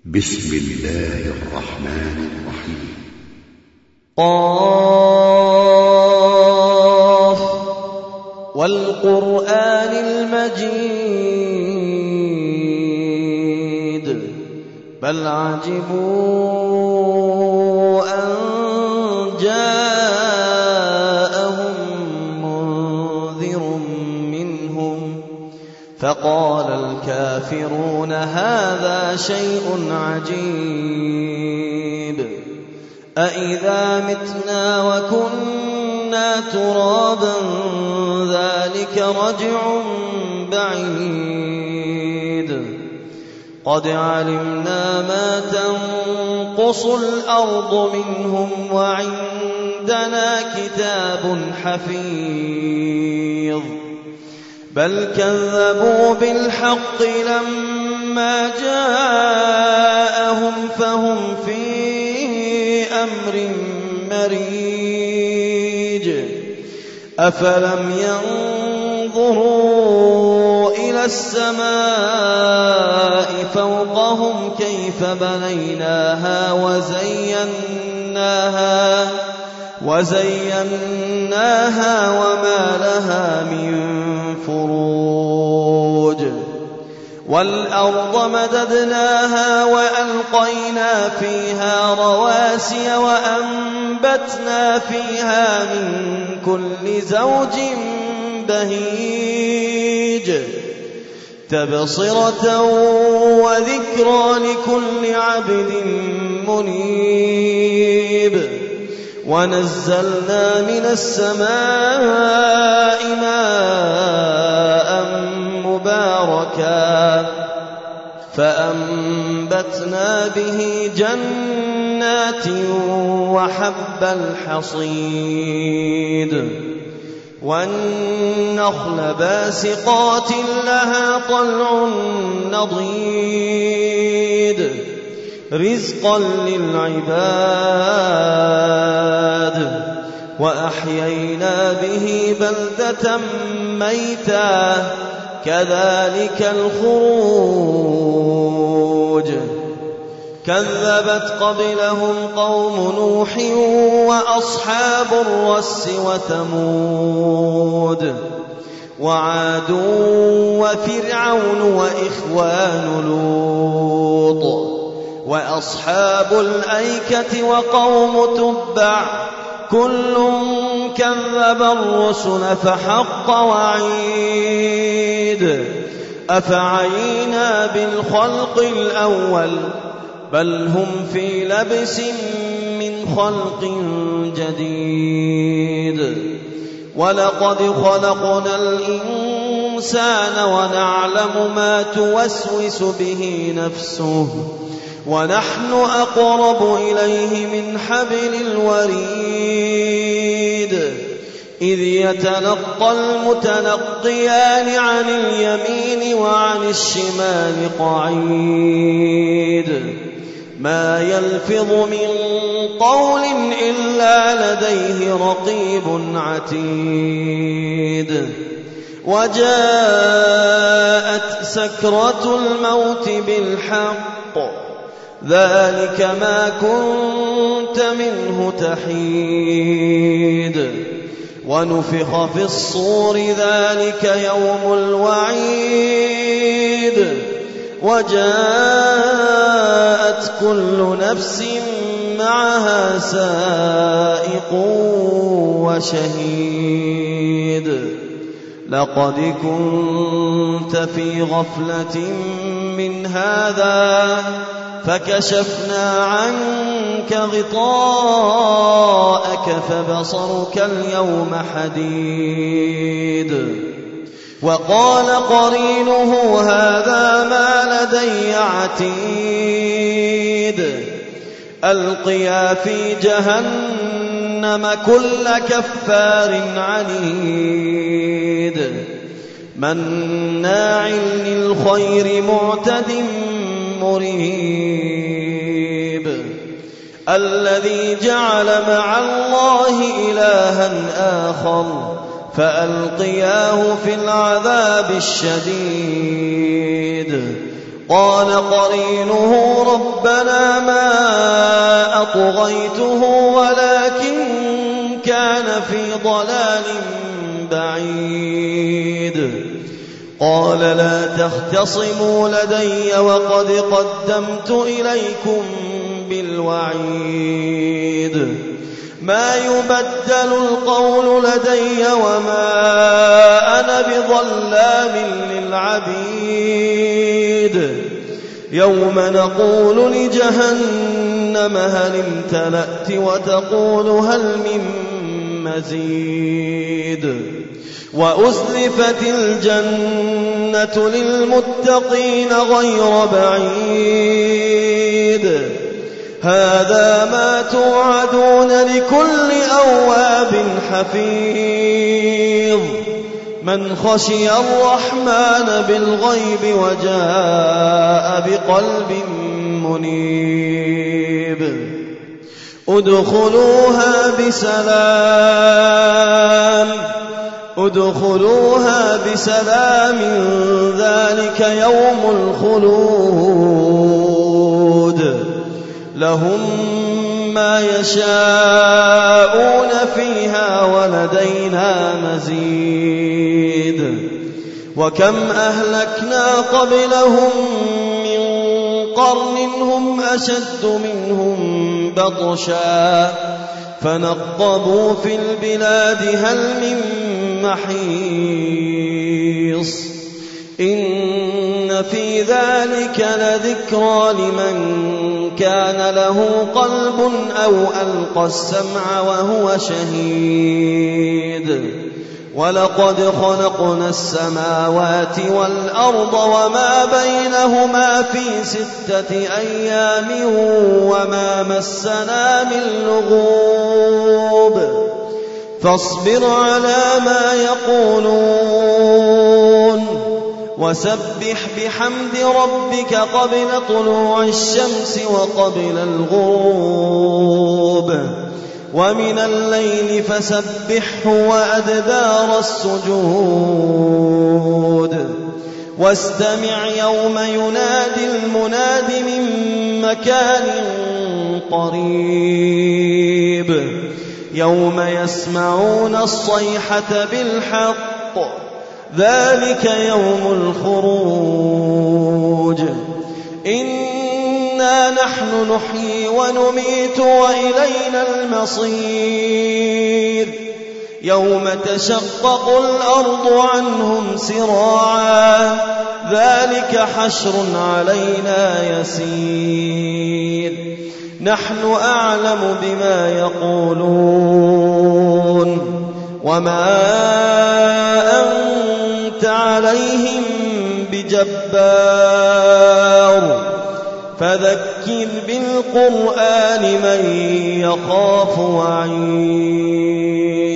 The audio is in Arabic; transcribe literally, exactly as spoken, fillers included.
بسم الله الرحمن الرحيم. قاف والقرآن المجيد بل عجبوا أن جاءهم منذر منهم فقال الكافرون هذا شيء عجيب أإذا متنا وكنا ترابا ذلك رجع بعيد قد علمنا ما تنقص الأرض منهم وعندنا كتاب حفيظ بل كذبوا بالحق لما جاءهم فهم في أمر مريج أفلم ينظروا إلى السماء فوقهم كيف بنيناها وزيناها وزيناها وما لها من فروج والأرض مددناها وألقينا فيها رواسي وأنبتنا فيها من كل زوج بهيج تبصرة وذكرى لكل عبد منيب ونزلنا من السماء ماء مباركا فأنبتنا به جنات وحب الحصيد والنخل باسقات لها طلع نضيد رزقا للعباد وأحيينا به بلدة ميتا كذلك الخروج كذبت قبلهم قوم نوح وأصحاب الرس وثمود وعاد وفرعون وإخوان لوط وأصحاب الأيكة وقوم تبع كل كذب الرسل فحق وعيد أفعينا بالخلق الأول بل هم في لبس من خلق جديد ولقد خلقنا الإنسان ونعلم ما توسوس به نفسه ونحن أقرب إليه من حبل الوريد إذ يتلقى المتلقيان عن اليمين وعن الشمال قعيد ما يلفظ من قول إلا لديه رقيب عتيد وجاءت سكرة الموت بالحق ذلك ما كنت منه تحيد ونفخ في الصور ذلك يوم الوعيد وجاءت كل نفس معها سائق وشهيد لقد كنت في غفلة من هذا فكشفنا عنك غطاءك فبصرك اليوم حديد وقال قرينه هذا ما لدي عتيد ألقيا في جهنم كل كفار عنيد مناع للخير معتد مريب الذي جعل مع الله إلها آخر فألقياه في العذاب الشديد قال قرينه ربنا ما أطغيته ولكن كان في ضلال بعيد قال لا تختصموا لدي وقد قدمت إليكم بالوعيد ما يبدل القول لدي وما أنا بظلام للعبيد يوم نقول لجهنم هل امتلأت وتقول هل من مزيد وأزلفت الجنة للمتقين غير بعيد هذا ما توعدون لكل أواب حفيظ من خشي الرحمن بالغيب وجاء بقلب منيب ادخلوها بسلام ادخلوها بسلام ذلك يوم الخلود لهم ما يشاءون فيها ولدينا مزيد وكم أهلكنا قبلهم من قرن هم أشد منهم بطشا فنقبوا في البلاد هل من محيص إن في ذلك لذكرى لمن كان له قلب أو ألقى السمع وهو شهيد ولقد خلقنا السماوات والأرض وما بينهما في ستة أيام وما مسنا من لغوب فاصبر على ما يقولون وسبح بحمد ربك قبل طلوع الشمس وقبل الغروب ومن الليل فسبحه وأدبار السجود واستمع يوم ينادي المناد من مكان قريب يوم يسمعون الصيحة بالحق ذلك يوم الخروج إنا نحن نحيي ونميت وإلينا المصير يوم تشقق الأرض عنهم سراعا ذلك حشر علينا يسير نحن أعلم بما يقولون وما أنت عليهم بجبار فذكر بالقرآن من يخاف وعيد